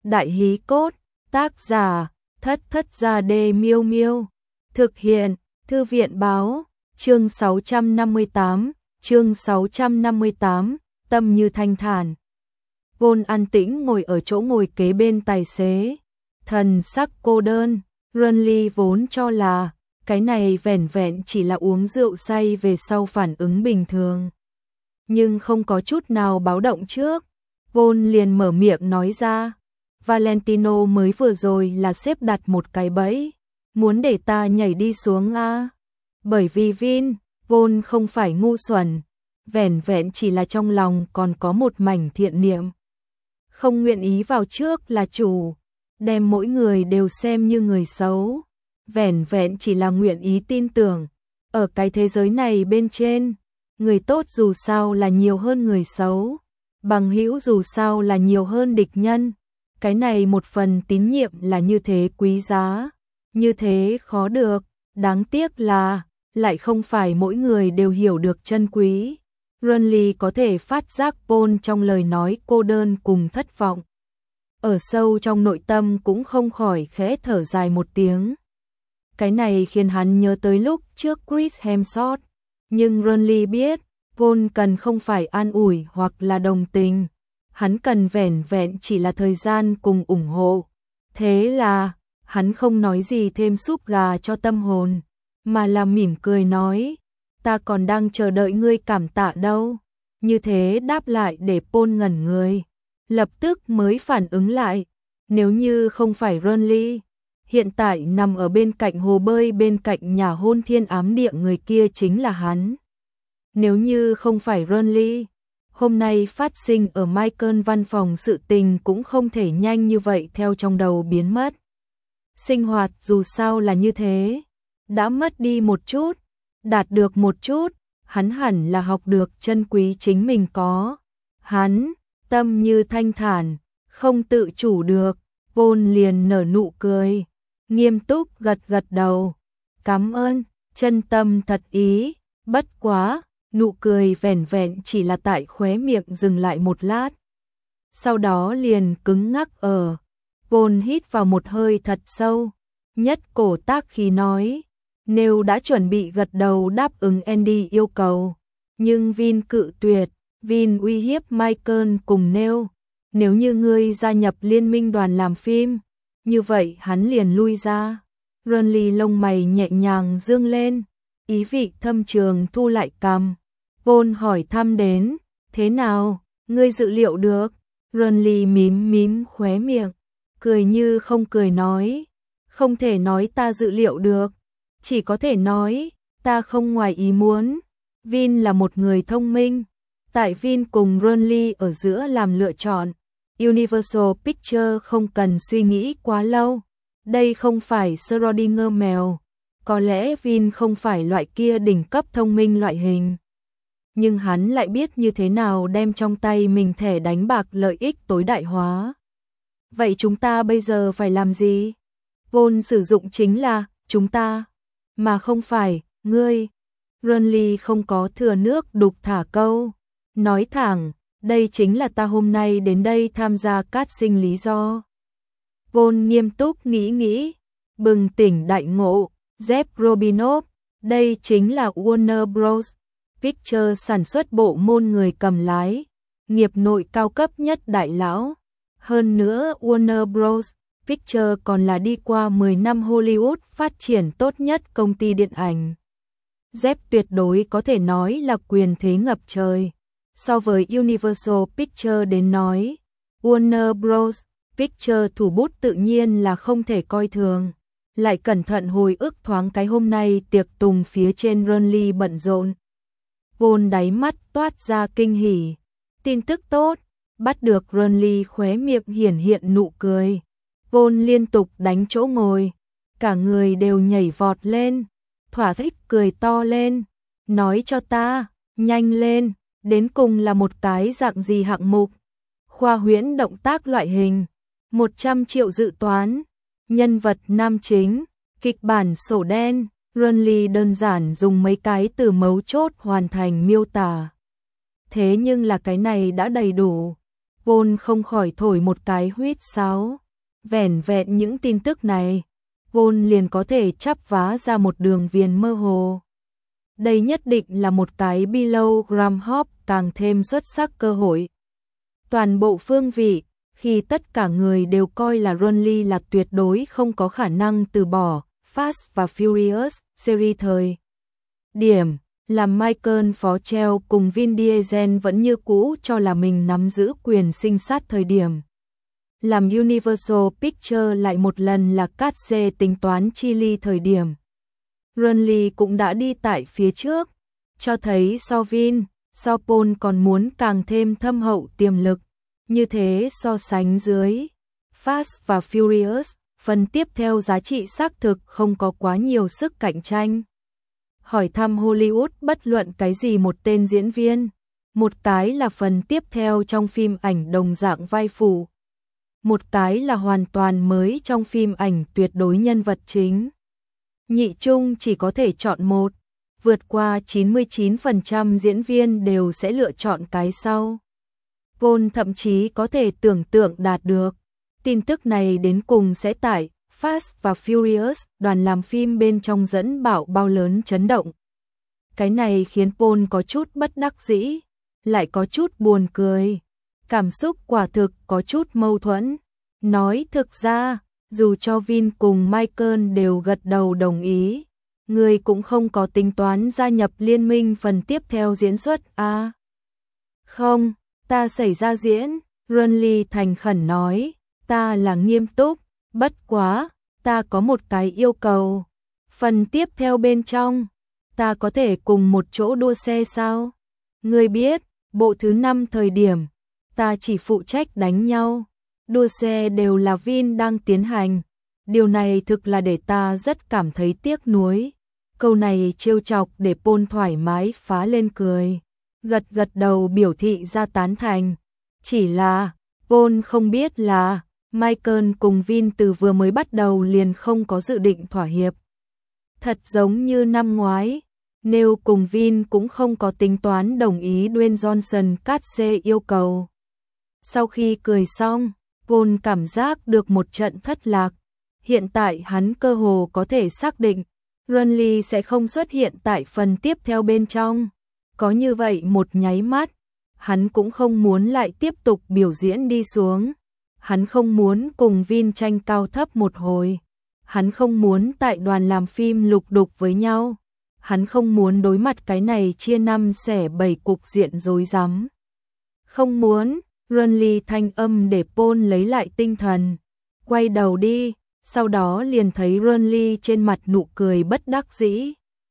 Đại hí cốt, tác giả, Thất Thất Gia Đê Miêu Miêu. Thực hiện, Thư viện báo, chương 658, tâm như thanh thản. Vôn an tĩnh ngồi ở chỗ ngồi kế bên tài xế. Thần sắc cô đơn, Renly vốn cho là, cái này vẻn vẹn chỉ là uống rượu say về sau phản ứng bình thường. Nhưng không có chút nào báo động trước. Vôn liền mở miệng nói ra, Valentino mới vừa rồi là xếp đặt một cái bẫy, muốn để ta nhảy đi xuống a. Bởi vì Vôn không phải ngu xuẩn, vẻn vẹn chỉ là trong lòng còn có một mảnh thiện niệm. Không nguyện ý vào trước là chủ, đem mỗi người đều xem như người xấu, vẻn vẹn chỉ là nguyện ý tin tưởng, ở cái thế giới này bên trên, người tốt dù sao là nhiều hơn người xấu, bằng hữu dù sao là nhiều hơn địch nhân. Cái này một phần tín nhiệm là như thế quý giá, như thế khó được, đáng tiếc là, lại không phải mỗi người đều hiểu được chân quý. Renly có thể phát giác Vôn trong lời nói cô đơn cùng thất vọng. Ở sâu trong nội tâm cũng không khỏi khẽ thở dài một tiếng. Cái này khiến hắn nhớ tới lúc trước Chris Hemsworth, nhưng Renly biết, Vôn cần không phải an ủi hoặc là đồng tình. Hắn cần vẻn vẹn chỉ là thời gian cùng ủng hộ. Thế là, hắn không nói gì thêm súp gà cho tâm hồn, mà là mỉm cười nói, ta còn đang chờ đợi ngươi cảm tạ đâu. Như thế đáp lại để Paul ngẩn người, lập tức mới phản ứng lại, nếu như không phải Renly, hiện tại nằm ở bên cạnh hồ bơi bên cạnh nhà hôn thiên ám địa người kia chính là hắn. Nếu như không phải Renly, hôm nay phát sinh ở Michael văn phòng sự tình cũng không thể nhanh như vậy theo trong đầu biến mất. Sinh hoạt dù sao là như thế, đã mất đi một chút, đạt được một chút, hắn hẳn là học được chân quý chính mình có. Hắn, tâm như thanh thản, không tự chủ được, Vôn liền nở nụ cười, nghiêm túc gật gật đầu. Cảm ơn, chân tâm thật ý, bất quá. Nụ cười vẻn vẹn chỉ là tại khóe miệng dừng lại một lát. Sau đó liền cứng ngắc ở. Vôn hít vào một hơi thật sâu. Nhất cổ tác khí nói. Nếu đã chuẩn bị gật đầu đáp ứng Andy yêu cầu. Nhưng Vin cự tuyệt. Vin uy hiếp Michael cùng nếu như ngươi gia nhập liên minh đoàn làm phim, như vậy hắn liền lui ra. Renly lông mày nhẹ nhàng dương lên. Ý vị thâm trường thu lại cằm. Vôn hỏi thăm đến, thế nào, ngươi dự liệu được? Renly mím khóe miệng, cười như không cười nói, không thể nói ta dự liệu được, chỉ có thể nói, ta không ngoài ý muốn. Vin là một người thông minh, tại Vin cùng Renly ở giữa làm lựa chọn, Universal Pictures không cần suy nghĩ quá lâu, đây không phải Schrödinger mèo, có lẽ Vin không phải loại kia đỉnh cấp thông minh loại hình. Nhưng hắn lại biết như thế nào đem trong tay mình thẻ đánh bạc lợi ích tối đại hóa. Vậy chúng ta bây giờ phải làm gì? Vôn sử dụng chính là chúng ta, mà không phải ngươi. Renly không có thừa nước đục thả câu, nói thẳng, đây chính là ta hôm nay đến đây tham gia casting lý do. Vôn nghiêm túc nghĩ, bừng tỉnh đại ngộ, Jeff Robinov, đây chính là Warner Bros. Pictures sản xuất bộ môn người cầm lái, nghiệp nội cao cấp nhất đại lão. Hơn nữa Warner Bros. Pictures còn là đi qua 10 năm Hollywood phát triển tốt nhất công ty điện ảnh. Jeff tuyệt đối có thể nói là quyền thế ngập trời. So với Universal Pictures đến nói, Warner Bros. Pictures thủ bút tự nhiên là không thể coi thường. Lại cẩn thận hồi ức thoáng cái hôm nay tiệc tùng phía trên Renly bận rộn. Vôn đáy mắt toát ra kinh hỉ. Tin tức tốt, bắt được Renly khóe miệng hiện nụ cười. Vôn liên tục đánh chỗ ngồi, cả người đều nhảy vọt lên, thỏa thích cười to lên. Nói cho ta, nhanh lên, đến cùng là một cái dạng gì hạng mục. Khoa huyễn động tác loại hình, 100 triệu dự toán, nhân vật nam chính, kịch bản sổ đen. Renly đơn giản dùng mấy cái từ mấu chốt hoàn thành miêu tả. Thế nhưng là cái này đã đầy đủ. Paul không khỏi thổi một cái huýt sáo. Vẻn vẹn những tin tức này, Paul liền có thể chắp vá ra một đường viền mơ hồ. Đây nhất định là một cái below gram hop càng thêm xuất sắc cơ hội. Toàn bộ phương vị, khi tất cả người đều coi là Ronly là tuyệt đối không có khả năng từ bỏ Fast và Furious series thời điểm, làm Michael Fochel cùng Vin Diesel vẫn như cũ cho là mình nắm giữ quyền sinh sát thời điểm. Làm Universal Pictures lại một lần là cát xê tính toán chi ly thời điểm. Ronly cũng đã đi tại phía trước, cho thấy so Vin, so Paul còn muốn càng thêm thâm hậu tiềm lực. Như thế so sánh dưới, Fast và Furious, phần tiếp theo giá trị xác thực không có quá nhiều sức cạnh tranh. Hỏi thăm Hollywood bất luận cái gì một tên diễn viên, một cái là phần tiếp theo trong phim ảnh đồng dạng vai phụ, một cái là hoàn toàn mới trong phim ảnh tuyệt đối nhân vật chính. Nhị chung chỉ có thể chọn một, vượt qua 99% diễn viên đều sẽ lựa chọn cái sau. Paul thậm chí có thể tưởng tượng đạt được, tin tức này đến cùng sẽ tại Fast và Furious đoàn làm phim bên trong dẫn bão bao lớn chấn động. Cái này khiến Paul có chút bất đắc dĩ, lại có chút buồn cười. Cảm xúc quả thực có chút mâu thuẫn. Nói thực ra, dù cho Vin cùng Michael đều gật đầu đồng ý, người cũng không có tính toán gia nhập liên minh phần tiếp theo diễn xuất à? Không, ta xảy ra diễn, Ronly thành khẩn nói, ta là nghiêm túc, bất quá, ta có một cái yêu cầu. Phần tiếp theo bên trong, ta có thể cùng một chỗ đua xe sao? Ngươi biết, bộ thứ 5 thời điểm, ta chỉ phụ trách đánh nhau. Đua xe đều là Vin đang tiến hành. Điều này thực là để ta rất cảm thấy tiếc nuối. Câu này trêu chọc để Paul thoải mái phá lên cười. Gật gật đầu biểu thị ra tán thành. Chỉ là, Paul không biết là, Michael cùng Vin từ vừa mới bắt đầu liền không có dự định thỏa hiệp. Thật giống như năm ngoái, Neil cùng Vin cũng không có tính toán đồng ý Dwayne Johnson cắt xê yêu cầu. Sau khi cười xong, Paul cảm giác được một trận thất lạc. Hiện tại hắn cơ hồ có thể xác định, Ronly sẽ không xuất hiện tại phần tiếp theo bên trong. Có như vậy một nháy mắt, hắn cũng không muốn lại tiếp tục biểu diễn đi xuống. Hắn không muốn cùng Vin tranh cao thấp một hồi. Hắn không muốn tại đoàn làm phim lục đục với nhau. Hắn không muốn đối mặt cái này chia năm xẻ bảy cục diện rối rắm. Không muốn, Ronly thanh âm để Paul lấy lại tinh thần. Quay đầu đi, sau đó liền thấy Ronly trên mặt nụ cười bất đắc dĩ.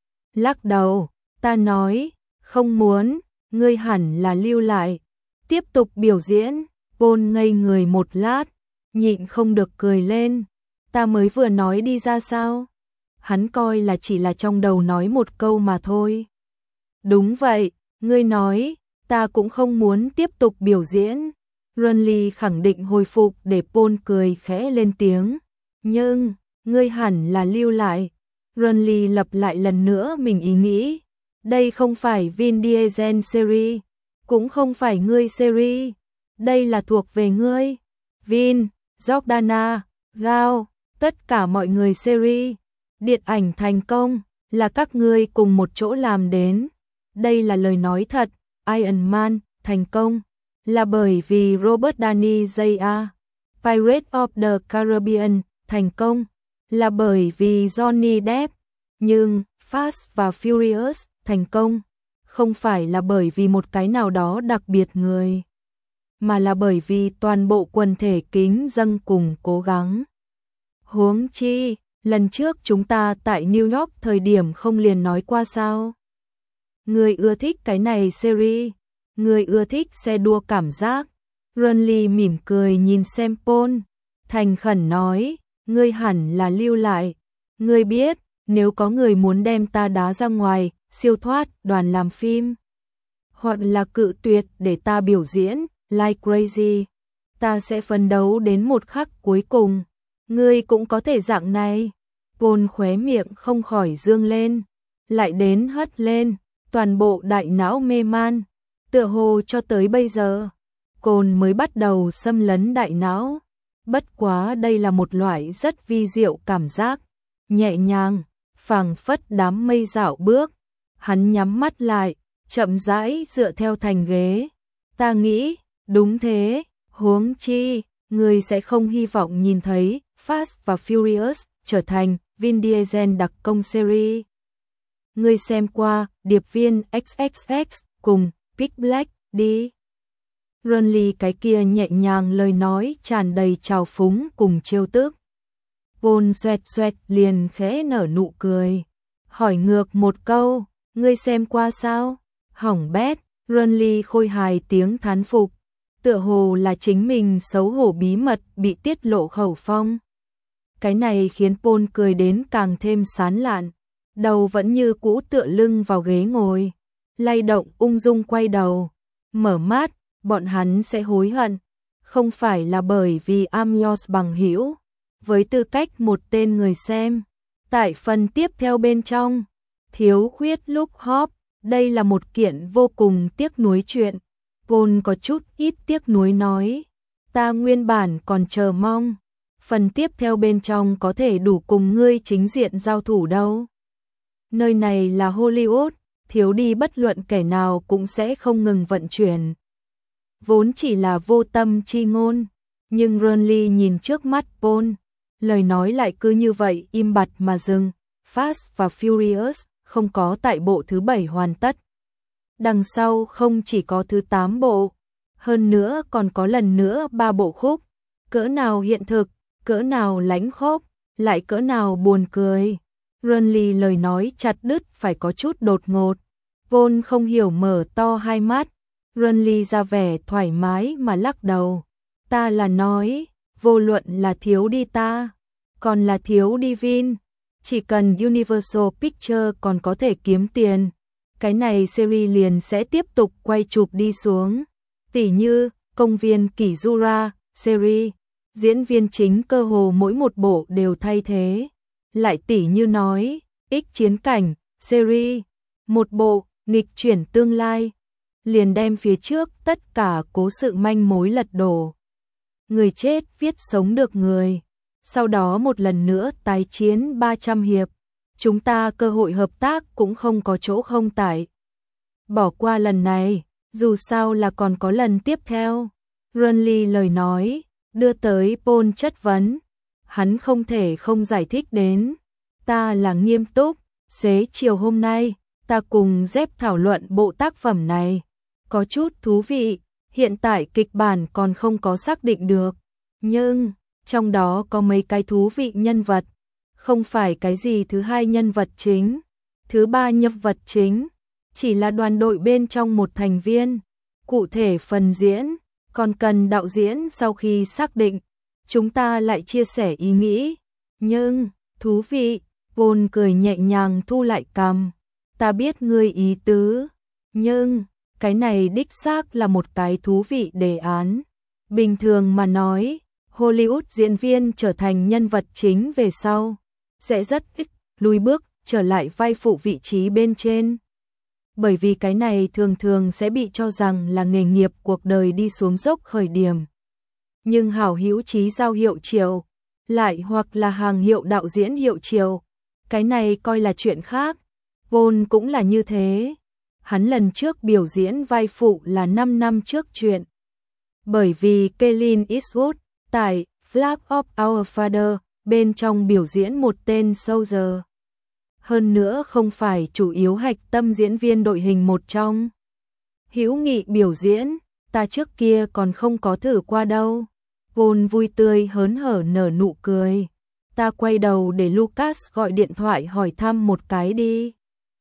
Lắc đầu, ta nói, không muốn, ngươi hẳn là lưu lại. Tiếp tục biểu diễn, Paul ngây người một lát, nhịn không được cười lên. Ta mới vừa nói đi ra sao? Hắn coi là chỉ là trong đầu nói một câu mà thôi. Đúng vậy, ngươi nói, ta cũng không muốn tiếp tục biểu diễn. Ronly khẳng định hồi phục để Paul cười khẽ lên tiếng. Nhưng, ngươi hẳn là lưu lại. Ronly lặp lại lần nữa mình ý nghĩ. Đây không phải Vin Diesel series, cũng không phải ngươi series. Đây là thuộc về ngươi. Vin, Jordana, Gao, tất cả mọi người series. Điện ảnh thành công, là các ngươi cùng một chỗ làm đến. Đây là lời nói thật. Iron Man thành công, là bởi vì Robert Downey Jr. Pirates of the Caribbean thành công, là bởi vì Johnny Depp. Nhưng Fast và Furious thành công, không phải là bởi vì một cái nào đó đặc biệt người, mà là bởi vì toàn bộ quần thể kính dâng cùng cố gắng. Huống chi, lần trước chúng ta tại New York thời điểm không liền nói qua sao? Người ưa thích cái này series, người ưa thích xe đua cảm giác. Ronly mỉm cười nhìn xem Paul, thành khẩn nói, ngươi hẳn là lưu lại. Ngươi biết, nếu có người muốn đem ta đá ra ngoài, siêu thoát đoàn làm phim, hoặc là cự tuyệt để ta biểu diễn, like crazy, ta sẽ phấn đấu đến một khắc cuối cùng. Ngươi cũng có thể dạng này. Paul khóe miệng không khỏi dương lên, lại đến hất lên, toàn bộ đại não mê man. Tựa hồ cho tới bây giờ, cồn mới bắt đầu xâm lấn đại não. Bất quá đây là một loại rất vi diệu cảm giác, nhẹ nhàng, phảng phất đám mây dạo bước. Hắn nhắm mắt lại, chậm rãi dựa theo thành ghế. Ta nghĩ, đúng thế, huống chi, người sẽ không hy vọng nhìn thấy Fast và Furious trở thành Vin Diesel đặc công series. Người xem qua Điệp viên XXX cùng Big Black đi. Renly cái kia nhẹ nhàng lời nói tràn đầy trào phúng cùng trêu tức. Vôn xoẹt xoẹt liền khẽ nở nụ cười. Hỏi ngược một câu, ngươi xem qua sao? Hỏng bét, Renly khôi hài tiếng thán phục. Tựa hồ là chính mình xấu hổ bí mật bị tiết lộ khẩu phong. Cái này khiến Paul cười đến càng thêm sán lạn. Đầu vẫn như cũ tựa lưng vào ghế ngồi. Lay động ung dung quay đầu. Mở mắt, bọn hắn sẽ hối hận. Không phải là bởi vì Amyos bằng hữu. Với tư cách một tên người xem. Tại phần tiếp theo bên trong, thiếu khuyết lúc hop. Đây là một kiện vô cùng tiếc nuối chuyện. Paul có chút ít tiếc nuối nói. Ta nguyên bản còn chờ mong. Phần tiếp theo bên trong có thể đủ cùng ngươi chính diện giao thủ đâu. Nơi này là Hollywood, thiếu đi bất luận kẻ nào cũng sẽ không ngừng vận chuyển. Vốn chỉ là vô tâm chi ngôn, nhưng Renly nhìn trước mắt Paul, lời nói lại cứ như vậy im bặt mà dừng. Fast và Furious không có tại bộ thứ 7 hoàn tất. Đằng sau không chỉ có thứ 8 bộ, hơn nữa còn có lần nữa 3 bộ khúc. Cỡ nào hiện thực, cỡ nào lãnh khốc, lại cỡ nào buồn cười. Renly lời nói chặt đứt phải có chút đột ngột. Vốn không hiểu mở to hai mắt. Renly ra vẻ thoải mái mà lắc đầu. Ta là nói, vô luận là thiếu đi ta, còn là thiếu đi Vin. Chỉ cần Universal Pictures còn có thể kiếm tiền, cái này series liền sẽ tiếp tục quay chụp đi xuống. Tỉ như Công viên Kỷ Jura series, diễn viên chính cơ hồ mỗi một bộ đều thay thế. Lại tỉ như nói, X Chiến Cảnh series, một bộ nghịch chuyển tương lai, liền đem phía trước tất cả cố sự manh mối lật đổ. Người chết viết sống được người. Sau đó một lần nữa tái chiến 300 hiệp. Chúng ta cơ hội hợp tác cũng không có chỗ không tại. Bỏ qua lần này, dù sao là còn có lần tiếp theo. Renly lời nói, đưa tới Paul chất vấn. Hắn không thể không giải thích đến. Ta là nghiêm túc, xế chiều hôm nay, ta cùng Dép thảo luận bộ tác phẩm này. Có chút thú vị, hiện tại kịch bản còn không có xác định được. Nhưng, trong đó có mấy cái thú vị nhân vật. Không phải cái gì thứ hai nhân vật chính, thứ ba nhân vật chính, chỉ là đoàn đội bên trong một thành viên. Cụ thể phần diễn, còn cần đạo diễn sau khi xác định, chúng ta lại chia sẻ ý nghĩ. Nhưng, thú vị, Paul cười nhẹ nhàng thu lại cằm. Ta biết ngươi ý tứ, nhưng, cái này đích xác là một cái thú vị đề án. Bình thường mà nói, Hollywood diễn viên trở thành nhân vật chính về sau, sẽ rất ít lùi bước trở lại vai phụ vị trí bên trên. Bởi vì cái này thường thường sẽ bị cho rằng là nghề nghiệp cuộc đời đi xuống dốc khởi điểm. Nhưng hảo hữu chí giao hiệu triệu, lại hoặc là hàng hiệu đạo diễn hiệu triệu, cái này coi là chuyện khác. Paul cũng là như thế. Hắn lần trước biểu diễn vai phụ là 5 năm trước chuyện. Bởi vì Clint Eastwood tại Flag of Our Father bên trong biểu diễn một tên soldier. Hơn nữa không phải chủ yếu hạch tâm diễn viên đội hình một trong. Hữu nghị biểu diễn, ta trước kia còn không có thử qua đâu. Paul vui tươi hớn hở nở nụ cười. Ta quay đầu để Lucas gọi điện thoại hỏi thăm một cái đi.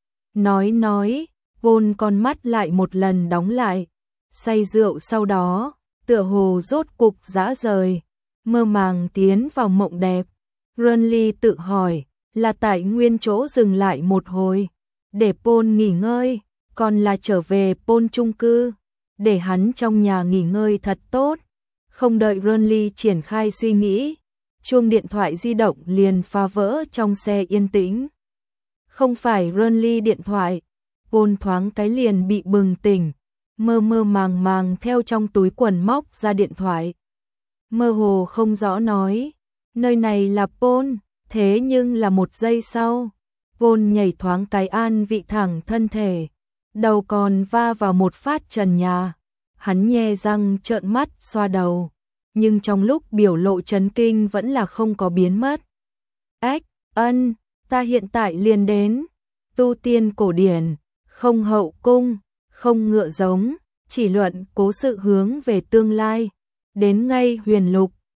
Nói, Paul con mắt lại một lần đóng lại. Say rượu sau đó, tựa hồ rốt cục dã rời, mơ màng tiến vào mộng đẹp. Renly tự hỏi, là tại nguyên chỗ dừng lại một hồi, để Paul nghỉ ngơi, còn là trở về Paul chung cư, để hắn trong nhà nghỉ ngơi thật tốt. Không đợi Renly triển khai suy nghĩ, chuông điện thoại di động liền phá vỡ trong xe yên tĩnh. Không phải Renly điện thoại, Paul thoáng cái liền bị bừng tỉnh, mơ mơ màng màng theo trong túi quần móc ra điện thoại. Mơ hồ không rõ nói, nơi này là Paul, thế nhưng là một giây sau, Paul nhảy thoáng cái an vị thẳng thân thể, đầu còn va vào một phát trần nhà. Hắn nhe răng trợn mắt xoa đầu, nhưng trong lúc biểu lộ chấn kinh vẫn là không có biến mất. Ách, ân, ta hiện tại liền đến, tu tiên cổ điển, không hậu cung, không ngựa giống, chỉ luận cố sự hướng về tương lai, đến ngay huyền lục,